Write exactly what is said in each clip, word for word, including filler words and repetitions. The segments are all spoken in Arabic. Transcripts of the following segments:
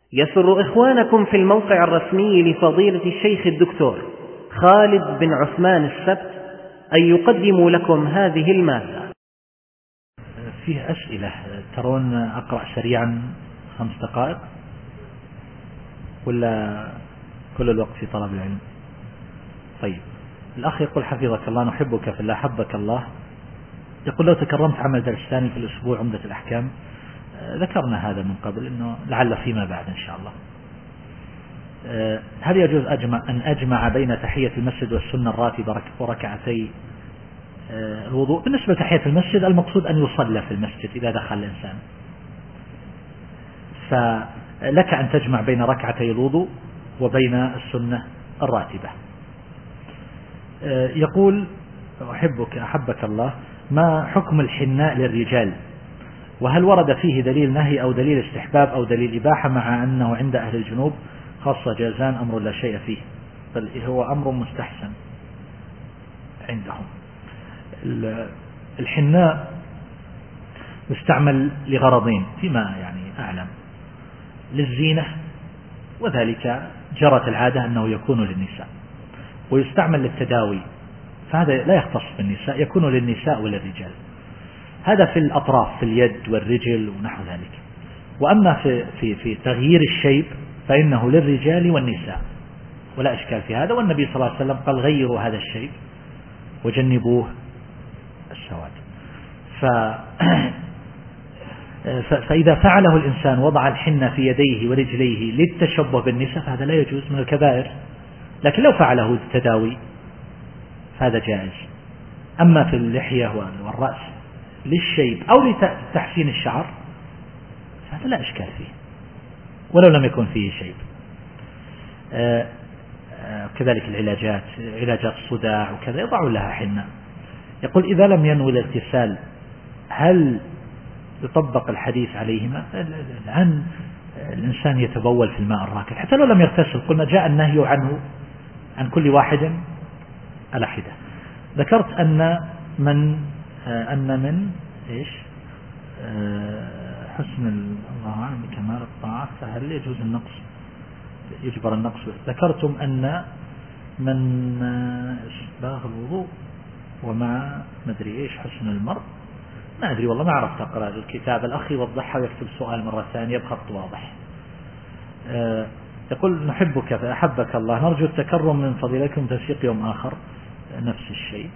يسر إخوانكم في الموقع الرسمي لفضيلة الشيخ الدكتور خالد بن عثمان السبت أن يقدموا لكم هذه المادة. فيه أسئلة، ترون أقرأ سريعا خمس دقائق ولا كل الوقت في طلب العلم؟ طيب، الأخ يقول حفظك الله، نحبك في الله، حبك الله. يقول لو تكرمت عمل درس ثاني في الأسبوع عمدة الأحكام. ذكرنا هذا من قبل، أنه لعل فيما بعد إن شاء الله. هل يجوز أجمع أن أجمع بين تحية المسجد والسنة الراتبة وركعتي الوضوء؟ بالنسبة لتحية المسجد المقصود أن يصلى في المسجد إذا دخل الإنسان، فلك أن تجمع بين ركعتي الوضوء وبين السنة الراتبة. يقول أحبك أحبك الله، ما حكم الحناء للرجال؟ وهل ورد فيه دليل نهي أو دليل استحباب أو دليل إباحة، مع أنه عند أهل الجنوب خاصة جازان أمر لا شيء فيه، بل هو أمر مستحسن عندهم. الحناء يستعمل لغرضين فيما يعني أعلم، للزينة، وذلك جرت العادة أنه يكون للنساء، ويستعمل للتداوي، فهذا لا يختص بالنساء، يكون للنساء وللرجال. هذا في الأطراف، في اليد والرجل ونحو ذلك. وأما في, في, في تغيير الشيب فإنه للرجال والنساء ولا إشكال في هذا، والنبي صلى الله عليه وسلم قال غيروا هذا الشيب وجنبوه السواد. ف... فإذا فعله الإنسان وضع الحنة في يديه ورجليه للتشبه بالنساء فهذا لا يجوز، من الكبائر. لكن لو فعله للتداوي فهذا جائز. أما في اللحية والرأس للشيب أو لتحسين الشعر فهذا لا إشكال فيه ولو لم يكن فيه شيب. آآ آآ كذلك العلاجات، علاجات الصداع وكذا يضعون لها حنة. يقول إذا لم ينوي الاغتسال هل يطبق الحديث عليهما؟ الآن الإنسان يتبول في الماء الراكد حتى لو لم يغتسل، قلنا جاء النهي عنه عن كل واحد على حدة. ذكرت أن من أن من إيش حسن الله أعلم بكمال الطاعة فهل يجوز النقص، يجبر النقص. ذكرتم أن من إسباغ الوضوء ومع مدري إيش حسن المرء، ما أدري والله، ما عرفت أقرأ الكتاب. الأخ يوضحها ويكتب سؤال مرة ثانية بخط واضح. يقول نحبك فأحبك الله، نرجو التكرم من فضيلتكم تنسيق يوم آخر نفس الشيء.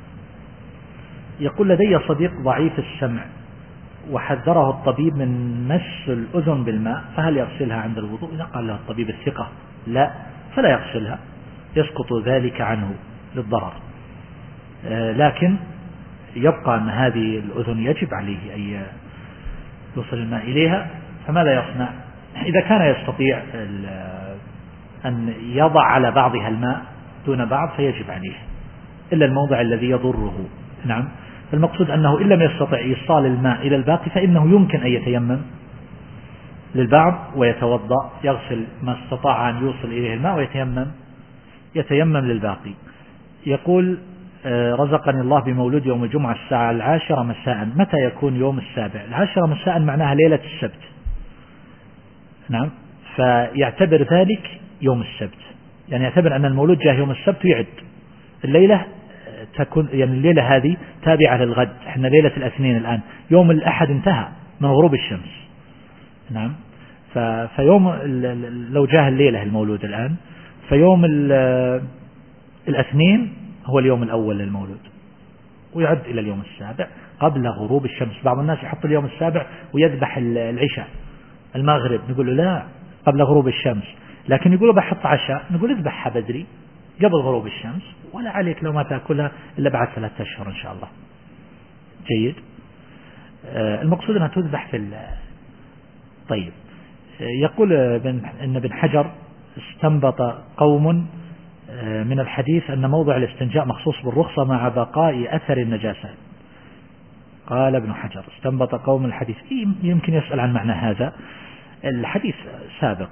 يقول لدي صديق ضعيف السمع وحذره الطبيب من مس الأذن بالماء، فهل يغسلها عند الوضوء؟ إذا قال له الطبيب الثقة لا فلا يغسلها، يسقط ذلك عنه للضرر. لكن يبقى أن هذه الأذن يجب عليه أن يوصل الماء إليها، فماذا يصنع؟ إذا كان يستطيع أن يضع على بعضها الماء دون بعض فيجب عليه، إلا الموضع الذي يضره. نعم، المقصود أنه إن لم يستطع إيصال الماء إلى الباقي فإنه يمكن أن يتيمم للبعض ويتوضأ، يغسل ما استطاع أن يوصل إليه الماء ويتيمم يتيمم للباقي. يقول رزقني الله بمولود يوم الجمعة الساعة العاشرة مساء، متى يكون يوم السابع؟ العاشرة مساء معناها ليلة السبت. نعم، فيعتبر ذلك يوم السبت، يعني يعتبر أن المولود جاء يوم السبت ويعد الليلة تكون، يعني الليلة هذه تابعة للغد. احنا ليلة الاثنين الآن، يوم الأحد انتهى من غروب الشمس. نعم، فيوم لو جاء الليلة المولود الآن، فيوم الاثنين هو اليوم الأول للمولود ويعد إلى اليوم السابع قبل غروب الشمس. بعض الناس يحط اليوم السابع ويذبح العشاء المغرب، نقول له لا قبل غروب الشمس، لكن يقولوا بحط عشاء، نقول اذبحها بدري قبل غروب الشمس ولا عليك لو ما تأكلها إلا بعد ثلاثة أشهر إن شاء الله. جيد. آه المقصود أنها تذبح في ال... طيب. آه يقول أن ابن حجر استنبط قوم آه من الحديث أن موضع الاستنجاء مخصوص بالرخصة مع بقاء أثر النجاسة. قال ابن حجر استنبط قوم الحديث، يمكن يسأل عن معنى هذا الحديث سابق.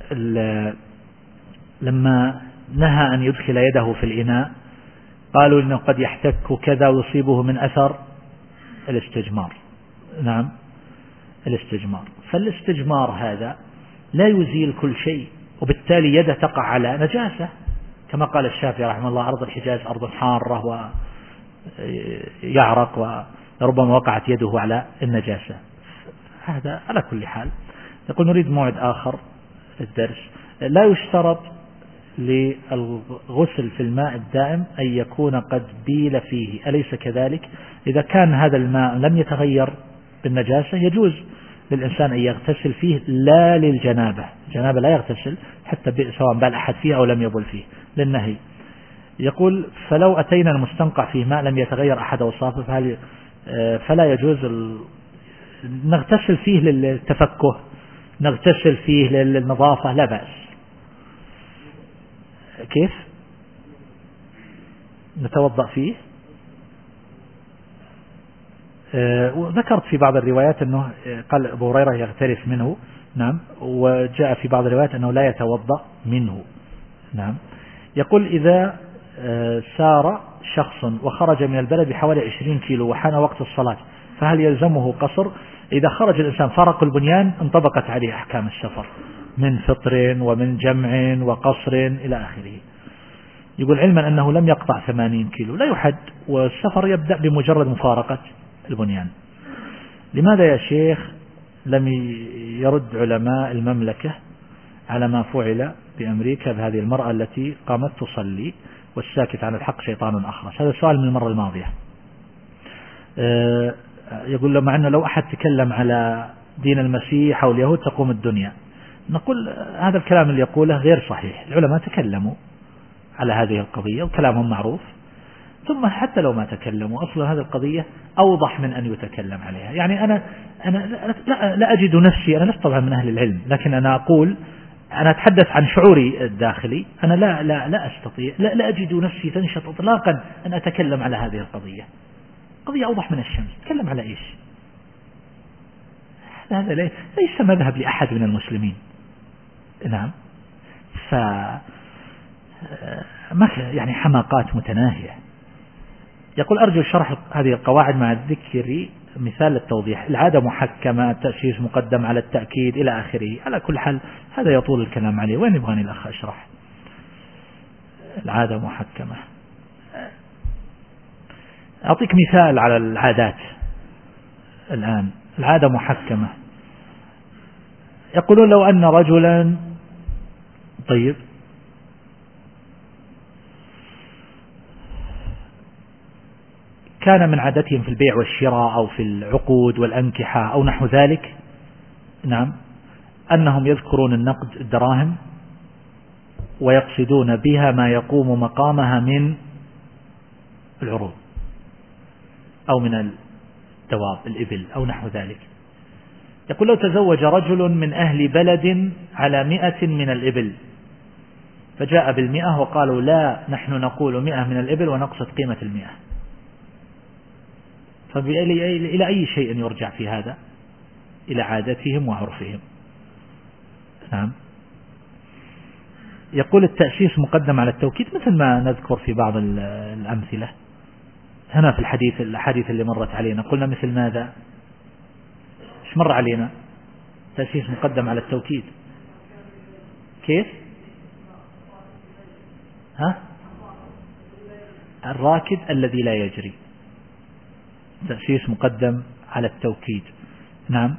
لما نهى أن يدخل يده في الإناء قالوا إنه قد يحتك كذا ويصيبه من أثر الاستجمار. نعم، الاستجمار. فالاستجمار هذا لا يزيل كل شيء، وبالتالي يده تقع على نجاسة، كما قال الشافعي رحمه الله: أرض الحجاز أرض حارة ويعرق، وربما وقعت يده على النجاسة. هذا على كل حال. يقول: نريد موعد آخر للدرس. لا يشترط للغسل في الماء الدائم أن يكون قد بيل فيه، أليس كذلك؟ إذا كان هذا الماء لم يتغير بالنجاسة يجوز للإنسان أن يغتسل فيه، لا للجنابة. الجنابة لا يغتسل حتى سواء بال أحد فيه أو لم يبل فيه، للنهي. يقول: فلو أتينا المستنقع فيه ماء لم يتغير أحد أوصافه فهل فلا يجوز ال... نغتسل فيه للتفكه، نغتسل فيه للنظافة، لا بأس. كيف نتوضأ فيه؟ أه وذكرت في بعض الروايات أنه قال أبو هريرة يغترف منه، نعم، وجاء في بعض الروايات أنه لا يتوضأ منه، نعم. يقول: إذا أه سار شخص وخرج من البلد بحوالي عشرين كيلو وحان وقت الصلاة فهل يلزمه قصر؟ إذا خرج الإنسان فارق البنيان انطبقت عليه أحكام السفر من فطر ومن جمع وقصر إلى آخره. يقول: علما أنه لم يقطع ثمانين كيلو لا يحد، والسفر يبدأ بمجرد مفارقة البنيان. لماذا يا شيخ لم يرد علماء المملكة على ما فعل بأمريكا بهذه المرأة التي قامت تصلي والساكت عن الحق شيطان أخرس؟ هذا سؤال من المرة الماضية. أه يقول: لما أنه لو أحد تكلم على دين المسيح أو اليهود تقوم الدنيا. نقول: هذا الكلام اللي يقوله غير صحيح. العلماء تكلموا على هذه القضية وكلامهم معروف، ثم حتى لو ما تكلموا أصلا هذه القضية أوضح من أن يتكلم عليها. يعني أنا أنا لا, لا أجد نفسي، أنا لست طبعا من أهل العلم، لكن أنا أقول، أنا أتحدث عن شعوري الداخلي، أنا لا لا لا أستطيع، لا, لا أجد نفسي تنشط إطلاقا أن أتكلم على هذه القضية. قضية أوضح من الشمس، تكلم على إيش؟ هذا ليس مذهب لأحد من المسلمين، نعم. ف يعني حماقات متناهية. يقول: أرجو شرح هذه القواعد مع الذكر مثال للتوضيح. العادة محكمة، التأسيس مقدم على التأكيد إلى آخره. على كل حال هذا يطول الكلام عليه، وين يبغاني الأخ أشرح؟ العادة محكمة. أعطيك مثال على العادات الآن. العادة محكمة. يقولون: لو أن رجلا طيب كان من عادتهم في البيع والشراء أو في العقود والأنكحة أو نحو ذلك، نعم، أنهم يذكرون النقد الدراهم ويقصدون بها ما يقوم مقامها من العروض أو من الدواب الإبل أو نحو ذلك. يقول: لو تزوج رجل من أهل بلد على مئة من الإبل فجاء بالمئة وقالوا: لا، نحن نقول مئة من الإبل ونقصد قيمة المئة، فإلى أي شيء يرجع في هذا؟ إلى عادتهم وعرفهم، نعم. يقول: التأسيس مقدم على التوكيد، مثل ما نذكر في بعض الأمثلة هنا في الحديث، الحديث اللي مرت علينا قلنا مثل ماذا؟ ايش مر علينا؟ تأسيس مقدم على التوكيد. كيف؟ ها؟ الراكد الذي لا يجري، تأسيس مقدم على التوكيد، نعم.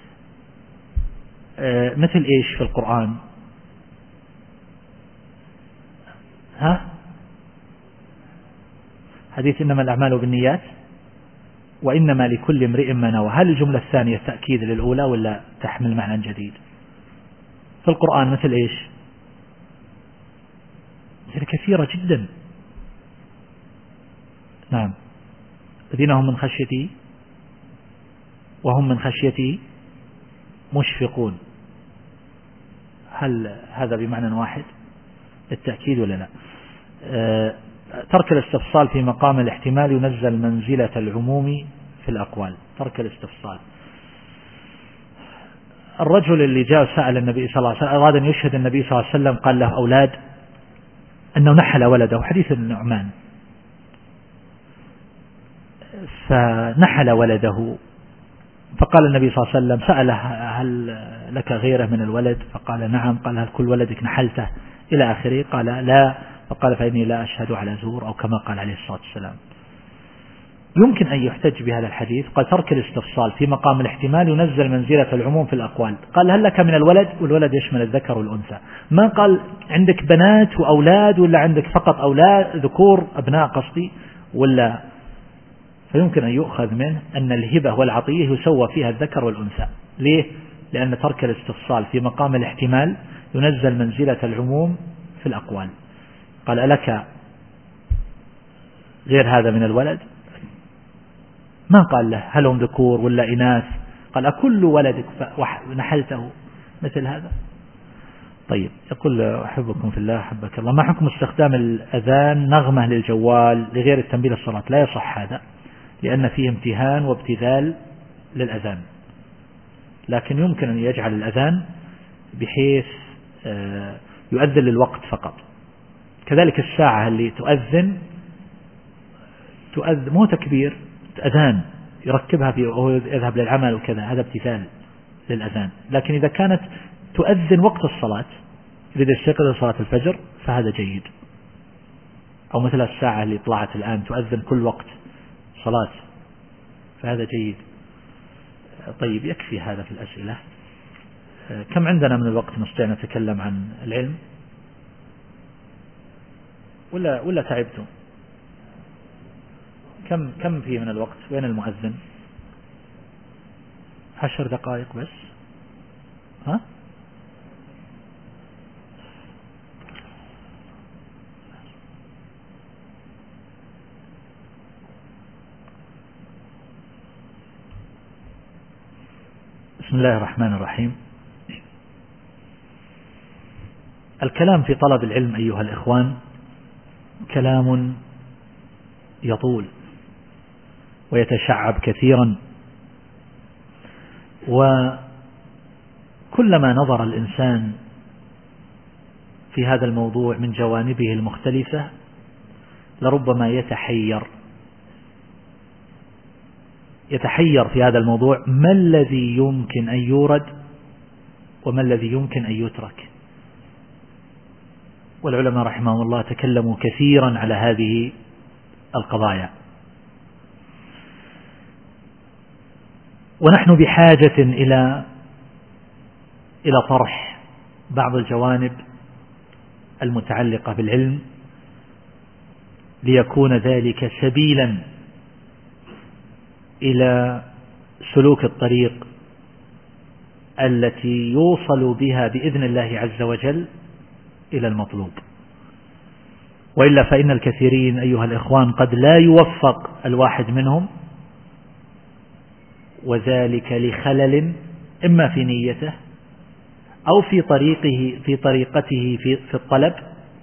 آه مثل ايش في القرآن؟ ها؟ حديث إنما الأعمال بالنيات وإنما لكل امرئ ما نوى. هل الجملة الثانية تأكيد للأولى ولا تحمل معنى جديد؟ في القرآن مثل إيش؟ مثل كثيرة جدا، نعم. الذين هم من خشيتي وهم من خشيتي مشفقون. هل هذا بمعنى واحد التأكيد ولا لا؟ أه ترك الاستفصال في مقام الاحتمال ينزل منزلة العموم في الأقوال. ترك الاستفصال. الرجل اللي جاء سأل النبي صلى الله عليه وسلم، أراد أن يشهد النبي صلى الله عليه وسلم، قال له أولاد، أنه نحل ولده، حديث النعمان، فنحل ولده، فقال النبي صلى الله عليه وسلم، سأله هل لك غيره من الولد؟ فقال نعم. قال هل كل ولدك نحلته إلى آخره؟ قال لا. فقال فإني لا أشهد على زور، أو كما قال عليه الصلاة والسلام. يمكن أن يحتج بهذا الحديث. قال ترك الاستفصال في مقام الاحتمال ينزل منزلة العموم في الأقوال. قال هل لك من الولد؟ والولد يشمل الذكر والأنثى، ما قال عندك بنات وأولاد، ولا عندك فقط أولاد ذكور أبناء قصدي ولا. فيمكن أن يؤخذ منه أن الهبة والعطية يسوى فيها الذكر والأنثى. ليه؟ لأن ترك الاستفصال في مقام الاحتمال ينزل منزلة العموم في الأقوال. قال ألك غير هذا من الولد؟ ما قال له هل هم ذكور ولا إناث، قال أكل ولدك نحلته مثل هذا. طيب، يقول أحبكم في الله أحبك الله، ما حكم استخدام الأذان نغمة للجوال لغير التنبيه للصلاة؟ لا يصح هذا، لأن فيه امتهان وابتذال للأذان، لكن يمكن أن يجعل الأذان بحيث يؤذن للوقت فقط. كذلك الساعة اللي تؤذن تؤذن مو تكبير، أذان يركبها في وهو يذهب للعمل وكذا، هذا ابتذال للأذان. لكن إذا كانت تؤذن وقت الصلاة، إذا يستيقظ لصلاة الفجر فهذا جيد، أو مثل الساعة اللي طلعت الآن تؤذن كل وقت صلاة، فهذا جيد. طيب، يكفي هذا في الأسئلة. كم عندنا من الوقت نستطيع نتكلم عن العلم، ولا ولا تعبتم؟ كم كم فيه من الوقت؟ وين المؤذن؟ عشر دقائق بس. ها؟ بسم الله الرحمن الرحيم. الكلام في طلب العلم أيها الإخوان كلام يطول ويتشعب كثيرا، وكلما نظر الإنسان في هذا الموضوع من جوانبه المختلفة لربما يتحير يتحير في هذا الموضوع ما الذي يمكن أن يورد وما الذي يمكن أن يترك. والعلماء رحمهم الله تكلموا كثيرا على هذه القضايا، ونحن بحاجة إلى إلى طرح بعض الجوانب المتعلقة بالعلم، ليكون ذلك سبيلا إلى سلوك الطريق التي يوصل بها بإذن الله عز وجل إلى المطلوب. وإلا فإن الكثيرين أيها الإخوان قد لا يوفق الواحد منهم، وذلك لخلل إما في نيته أو في طريقه في طريقته في, في الطلب،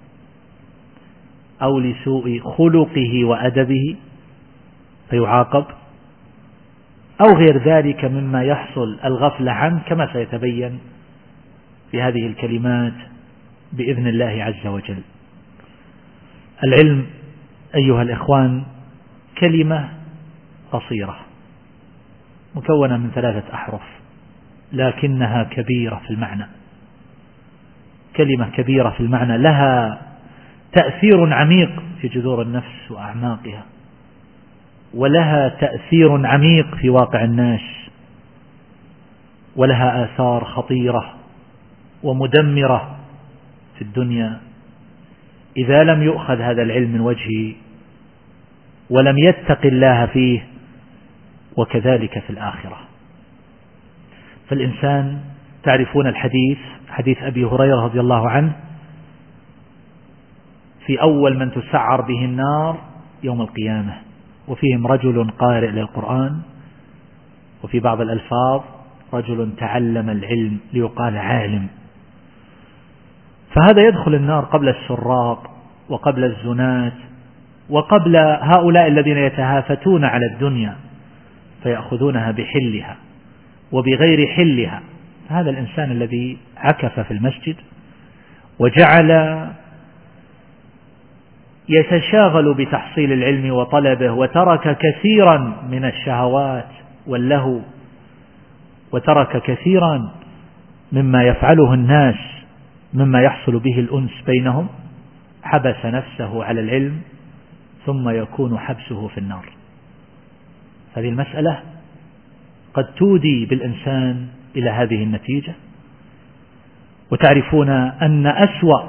أو لسوء خلقه وأدبه فيعاقب، أو غير ذلك مما يحصل الغفلة عنه، كما سيتبين في هذه الكلمات بإذن الله عز وجل. العلم أيها الإخوان كلمة قصيرة مكونة من ثلاثة أحرف، لكنها كبيرة في المعنى، كلمة كبيرة في المعنى، لها تأثير عميق في جذور النفس وأعماقها، ولها تأثير عميق في واقع الناس، ولها آثار خطيرة ومدمرة في الدنيا إذا لم يؤخذ هذا العلم من وجهه ولم يتق الله فيه، وكذلك في الآخرة. فالإنسان، تعرفون الحديث حديث أبي هريرة رضي الله عنه في أول من تسعر به النار يوم القيامة، وفيهم رجل قارئ للقرآن، وفي بعض الألفاظ رجل تعلم العلم ليقال عالم. فهذا يدخل النار قبل السراق وقبل الزنات وقبل هؤلاء الذين يتهافتون على الدنيا فيأخذونها بحلها وبغير حلها. هذا الإنسان الذي عكف في المسجد وجعل يتشاغل بتحصيل العلم وطلبه، وترك كثيرا من الشهوات واللهو، وترك كثيرا مما يفعله الناس مما يحصل به الأنس بينهم حبس نفسه على العلم ثم يكون حبسه في النار. هذه المسألة قد تودي بالإنسان إلى هذه النتيجة. وتعرفون أن أسوأ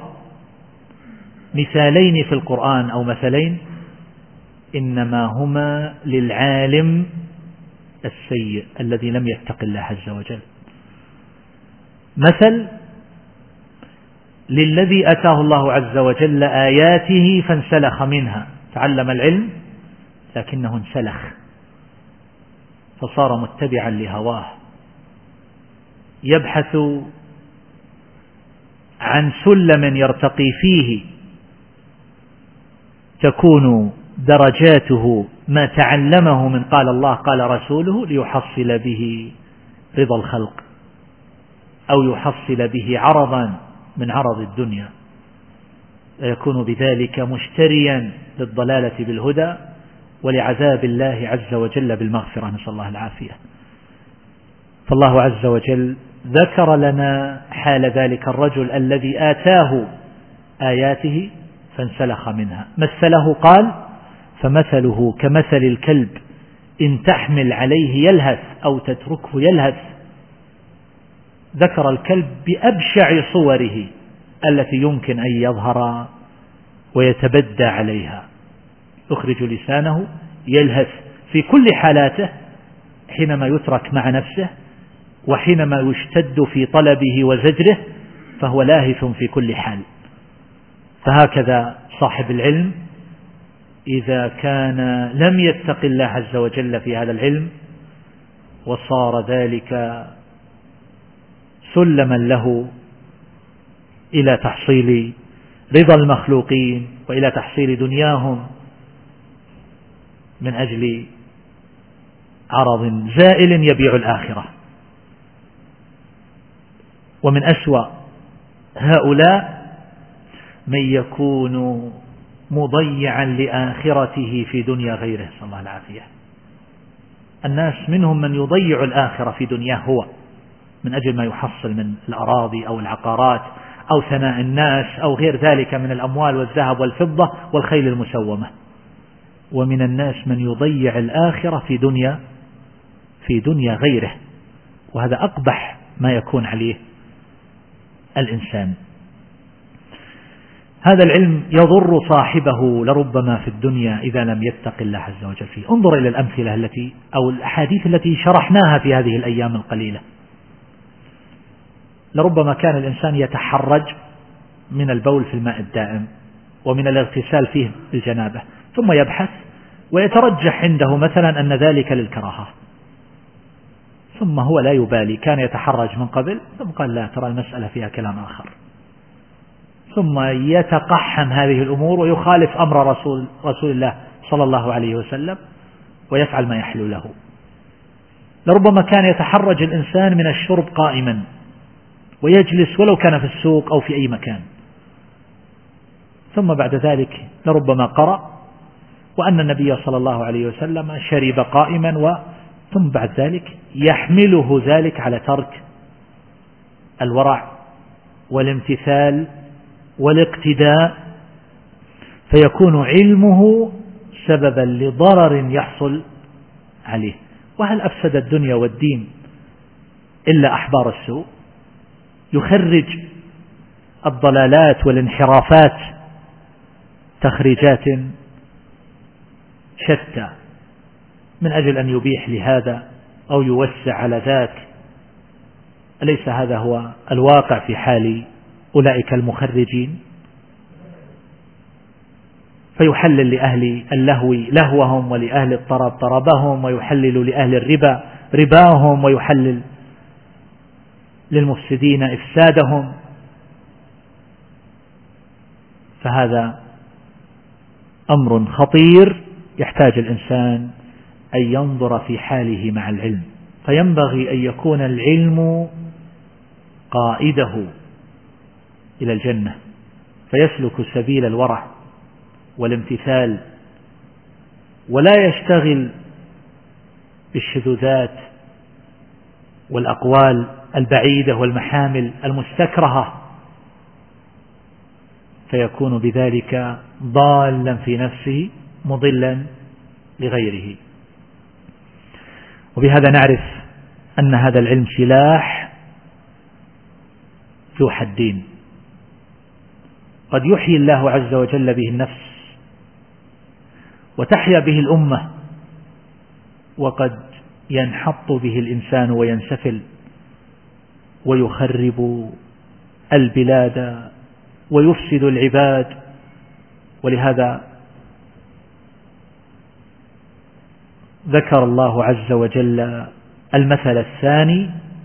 مثالين في القرآن أو مثلين إنما هما للعالم السيء الذي لم يتق الله عز وجل. مثل للذي أتاه الله عز وجل آياته فانسلخ منها، تعلم العلم لكنه انسلخ فصار متبعا لهواه، يبحث عن سلم يرتقي فيه تكون درجاته ما تعلمه من قال الله قال رسوله ليحصل به رضا الخلق أو يحصل به عرضا من عرض الدنيا، يكون بذلك مشتريا للضلالة بالهدى ولعذاب الله عز وجل بالمغفرة، نسأل الله العافية. فالله عز وجل ذكر لنا حال ذلك الرجل الذي آتاه آياته فانسلخ منها، مثله قال فمثله كمثل الكلب إن تحمل عليه يلهث أو تتركه يلهث. ذكر الكلب بأبشع صوره التي يمكن أن يظهر ويتبدى عليها، يخرج لسانه يلهث في كل حالاته، حينما يترك مع نفسه وحينما يشتد في طلبه وزجره فهو لاهث في كل حال. فهكذا صاحب العلم إذا كان لم يتق الله عز وجل في هذا العلم وصار ذلك سلما له إلى تحصيل رضا المخلوقين وإلى تحصيل دنياهم من أجل عرض زائل يبيع الآخرة. ومن أسوأ هؤلاء من يكون مضيعا لآخرته في دنيا غيره، صلى الله العافية. الناس منهم من يضيع الآخرة في دنياه هو من أجل ما يحصل من الأراضي أو العقارات أو ثناء الناس أو غير ذلك من الأموال والذهب والفضة والخيل المسومة. ومن الناس من يضيع الآخرة في دنيا في دنيا غيره، وهذا أقبح ما يكون عليه الإنسان. هذا العلم يضر صاحبه لربما في الدنيا إذا لم يتق الله عز وجل فيه. انظر إلى الأمثلة التي أو الأحاديث التي شرحناها في هذه الأيام القليلة. لربما كان الإنسان يتحرج من البول في الماء الدائم ومن الاغتسال فيه بالجنابة، ثم يبحث ويترجح عنده مثلا أن ذلك للكراهة، ثم هو لا يبالي، كان يتحرج من قبل ثم قال لا ترى المسألة فيها كلام آخر، ثم يتقحم هذه الأمور ويخالف أمر رسول, رسول الله صلى الله عليه وسلم ويفعل ما يحلو له. لربما كان يتحرج الإنسان من الشرب قائما ويجلس ولو كان في السوق أو في أي مكان، ثم بعد ذلك لربما قرأ وأن النبي صلى الله عليه وسلم شرب قائما و ثم بعد ذلك يحمله ذلك على ترك الورع والامتثال والاقتداء، فيكون علمه سببا لضرر يحصل عليه. وهل أفسد الدنيا والدين إلا أحبار السوء؟ يخرج الضلالات والانحرافات تخريجات شتى من أجل أن يبيح لهذا أو يوسع على ذاك. أليس هذا هو الواقع في حال أولئك المخرجين؟ فيحلل لأهل اللهو لهوهم ولأهل الطرب طربهم، ويحلل لأهل الربا رباهم، ويحلل للمفسدين إفسادهم. فهذا أمر خطير يحتاج الإنسان أن ينظر في حاله مع العلم، فينبغي أن يكون العلم قائده إلى الجنة، فيسلك سبيل الورع والامتثال، ولا يشتغل بالشذوذات والأقوال البعيدة والمحامل المستكرهة، فيكون بذلك ضالا في نفسه مضلا لغيره. وبهذا نعرف أن هذا العلم سلاح ذو حدين، قد يحيي الله عز وجل به النفس وتحيا به الأمة، وقد ينحط به الإنسان وينسفل ويخرب البلاد ويفسد العباد. ولهذا ذكر الله عز وجل المثل الثاني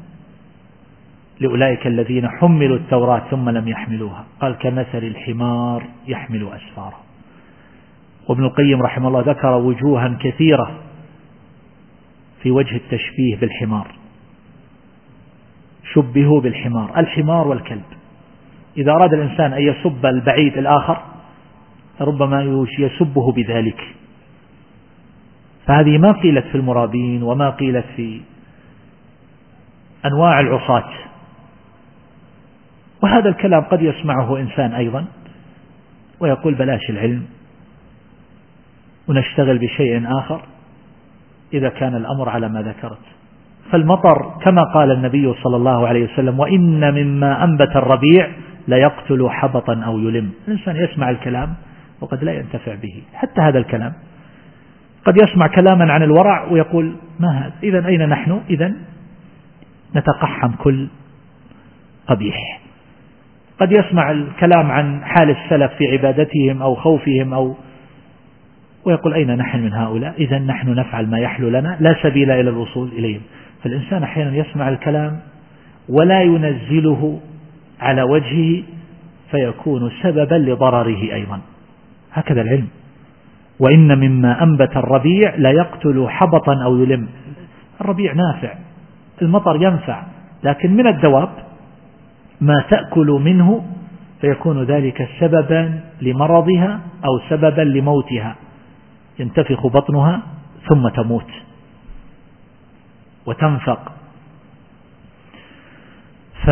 لأولئك الذين حملوا التوراة ثم لم يحملوها، قال كمثل الحمار يحمل أسفارا. وابن القيم رحمه الله ذكر وجوها كثيرة في وجه التشبيه بالحمار، شبهوا بالحمار، الحمار والكلب. إذا أراد الإنسان أن يسب البعيد الآخر ربما يسبه بذلك. فهذه ما قيلت في المرابين وما قيلت في أنواع العصاة. وهذا الكلام قد يسمعه إنسان أيضا ويقول بلاش العلم ونشتغل بشيء آخر إذا كان الأمر على ما ذكرت. فالمطر كما قال النبي صلى الله عليه وسلم وإن مما أنبت الربيع ليقتل حبطا أو يلم. الإنسان يسمع الكلام وقد لا ينتفع به. حتى هذا الكلام قد يسمع كلاما عن الورع ويقول ما هذا، إذن أين نحن؟ إذن نتقحم كل قبيح. قد يسمع الكلام عن حال السلف في عبادتهم أو خوفهم أو ويقول أين نحن من هؤلاء؟ إذن نحن نفعل ما يحلو لنا لا سبيل إلى الوصول إليهم. فالإنسان أحيانا يسمع الكلام ولا ينزله على وجهه فيكون سببا لضرره أيضا. هكذا العلم. وإن مما أنبت الربيع لا يقتل حبطا أو يلم. الربيع نافع، المطر ينفع، لكن من الدواب ما تأكل منه فيكون ذلك سببا لمرضها أو سببا لموتها، ينتفخ بطنها ثم تموت وتنفق. ف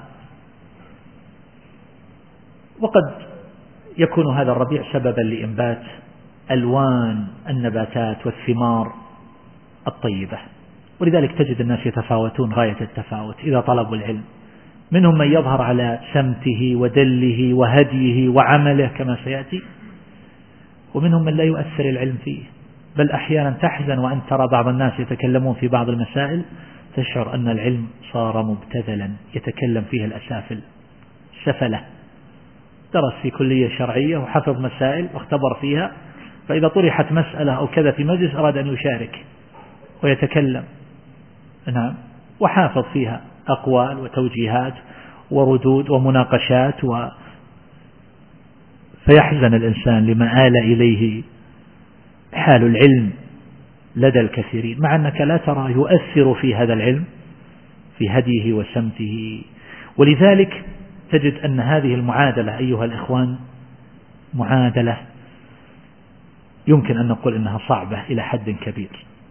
وقد يكون هذا الربيع سببا لإنبات ألوان النباتات والثمار الطيبة. ولذلك تجد الناس يتفاوتون غاية التفاوت إذا طلبوا العلم. منهم من يظهر على سمته ودله وهديه وعمله كما سيأتي، ومنهم من لا يؤثر العلم فيه، بل أحيانا تحزن وأن ترى بعض الناس يتكلمون في بعض المسائل تشعر أن العلم صار مبتذلا يتكلم فيه الأسافل سفلة. درس في كلية شرعية وحفظ مسائل واختبر فيها، فإذا طرحت مسألة أو كذا في مجلس أراد أن يشارك ويتكلم، نعم، وحافظ فيها أقوال وتوجيهات وردود ومناقشات و... فيحزن الإنسان لما آل إليه حال العلم لدى الكثيرين، مع أنك لا ترى يؤثر في هذا العلم في هديه وسمته. ولذلك تجد أن هذه المعادلة أيها الإخوان معادلة يمكن أن نقول أنها صعبة إلى حد كبير،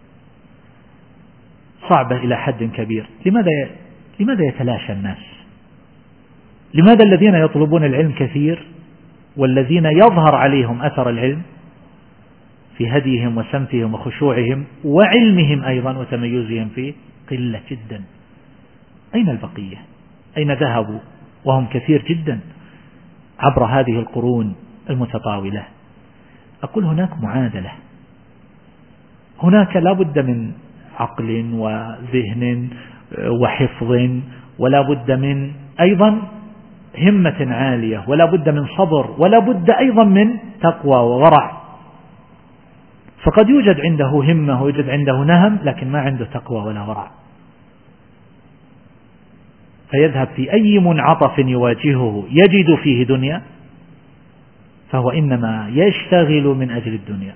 صعبة إلى حد كبير. لماذا لماذا يتلاشى الناس؟ لماذا الذين يطلبون العلم كثير والذين يظهر عليهم أثر العلم في هديهم وسمتهم وخشوعهم وعلمهم أيضا وتميزهم فيه قلة جدا؟ أين البقية؟ أين ذهبوا وهم كثير جدا عبر هذه القرون المتطاولة؟ أقول هناك معادلة، هناك لا بد من عقل وذهن وحفظ، ولا بد من أيضا همة عالية، ولا بد من صبر، ولا بد أيضا من تقوى وورع. فقد يوجد عنده همة ويوجد عنده نهم لكن ما عنده تقوى ولا ورع، فيذهب في أي منعطف يواجهه يجد فيه دنيا فهو إنما يشتغل من أجل الدنيا.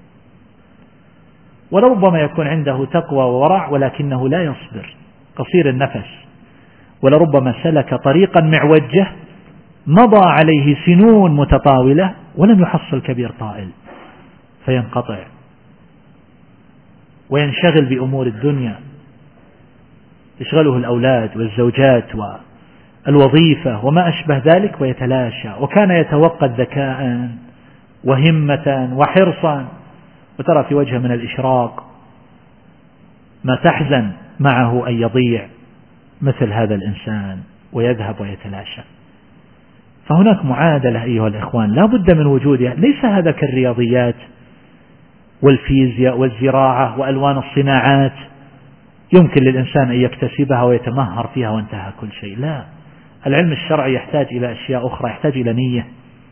ولربما يكون عنده تقوى وورع ولكنه لا يصبر، قصير النفس، ولربما سلك طريقا معوجة مضى عليه سنون متطاولة ولم يحصل كبير طائل، فينقطع وينشغل بأمور الدنيا يشغله الأولاد والزوجات والوظيفة وما أشبه ذلك ويتلاشى، وكان يتوقد ذكاء وهمة وحرصا، وترى في وجهه من الإشراق ما تحزن معه أن يضيع مثل هذا الإنسان ويذهب ويتلاشى. فهناك معادلة أيها الإخوان لا بد من وجودها. ليس هذا كالرياضيات والفيزياء والزراعة وألوان الصناعات يمكن للإنسان أن يكتسبها ويتمهر فيها وانتهى كل شيء. لا، العلم الشرعي يحتاج إلى أشياء أخرى، يحتاج إلى نية،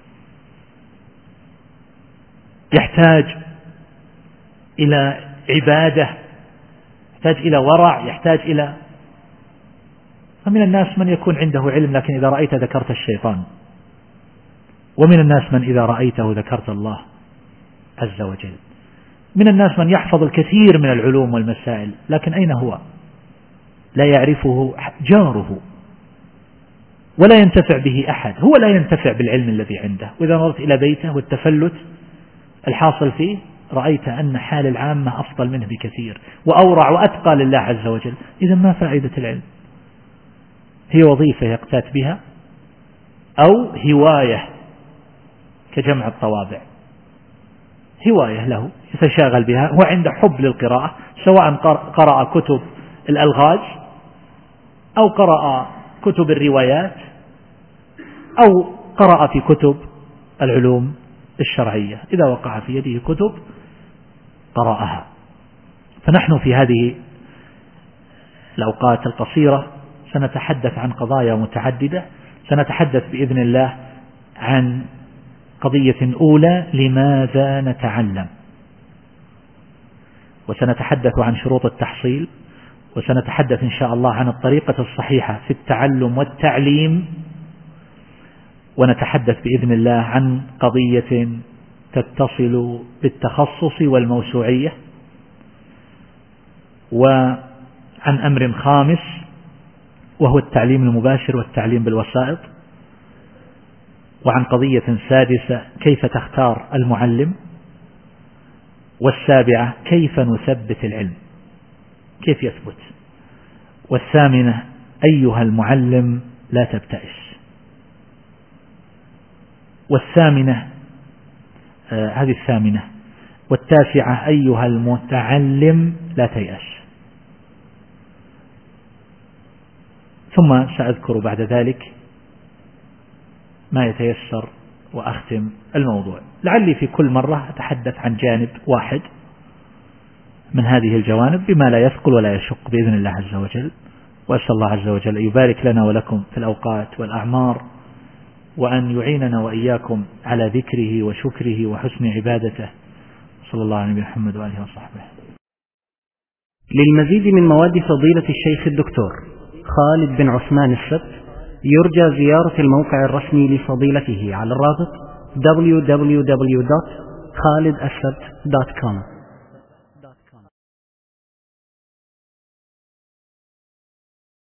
يحتاج إلى عبادة، يحتاج إلى ورع، يحتاج إلى. فمن الناس من يكون عنده علم لكن إذا رأيت ذكرت الشيطان، ومن الناس من إذا رأيته ذكرت الله عز وجل. من الناس من يحفظ الكثير من العلوم والمسائل لكن أين هو؟ لا يعرفه جاره ولا ينتفع به أحد، هو لا ينتفع بالعلم الذي عنده. وإذا نظرت إلى بيته والتفلت الحاصل فيه رأيت أن حال العامة أفضل منه بكثير وأورع وأتقى لله عز وجل. إذا ما فائدة العلم؟ هي وظيفة يقتات بها أو هواية كجمع الطوابع، هواية له يتشاغل بها، هو عنده حب للقراءة، سواء قرأ كتب الألغاز أو قرأ كتب الروايات أو قرأ في كتب العلوم الشرعية، إذا وقع في يده كتب قرأها. فنحن في هذه الأوقات القصيرة سنتحدث عن قضايا متعددة. سنتحدث بإذن الله عن قضية أولى، لماذا نتعلم، وسنتحدث عن شروط التحصيل، وسنتحدث إن شاء الله عن الطريقة الصحيحة في التعلم والتعليم، ونتحدث بإذن الله عن قضية تتصل بالتخصص والموسوعية، وعن أمر خامس وهو التعليم المباشر والتعليم بالوسائط، وعن قضية سادسة كيف تختار المعلم، والسابعة كيف نثبت العلم، كيف يثبت، والثامنة أيها المعلم لا تبتئس، والثامنة آه هذه الثامنة، والتاسعة أيها المتعلم لا تيأس. ثم سأذكر بعد ذلك ما يتيسر وأختم الموضوع. لعلي في كل مرة أتحدث عن جانب واحد من هذه الجوانب بما لا يثقل ولا يشق بإذن الله عز وجل. وأسأل الله عز وجل أن يبارك لنا ولكم في الأوقات والأعمار، وأن يعيننا وإياكم على ذكره وشكره وحسن عبادته. صلى الله عليه محمد وآله وصحبه. للمزيد من مواد فضيلة الشيخ الدكتور خالد بن عثمان السبت يرجى زيارة الموقع الرسمي لفضيلته على الرابط دبليو دبليو دبليو دوت خالد السبت دوت كوم.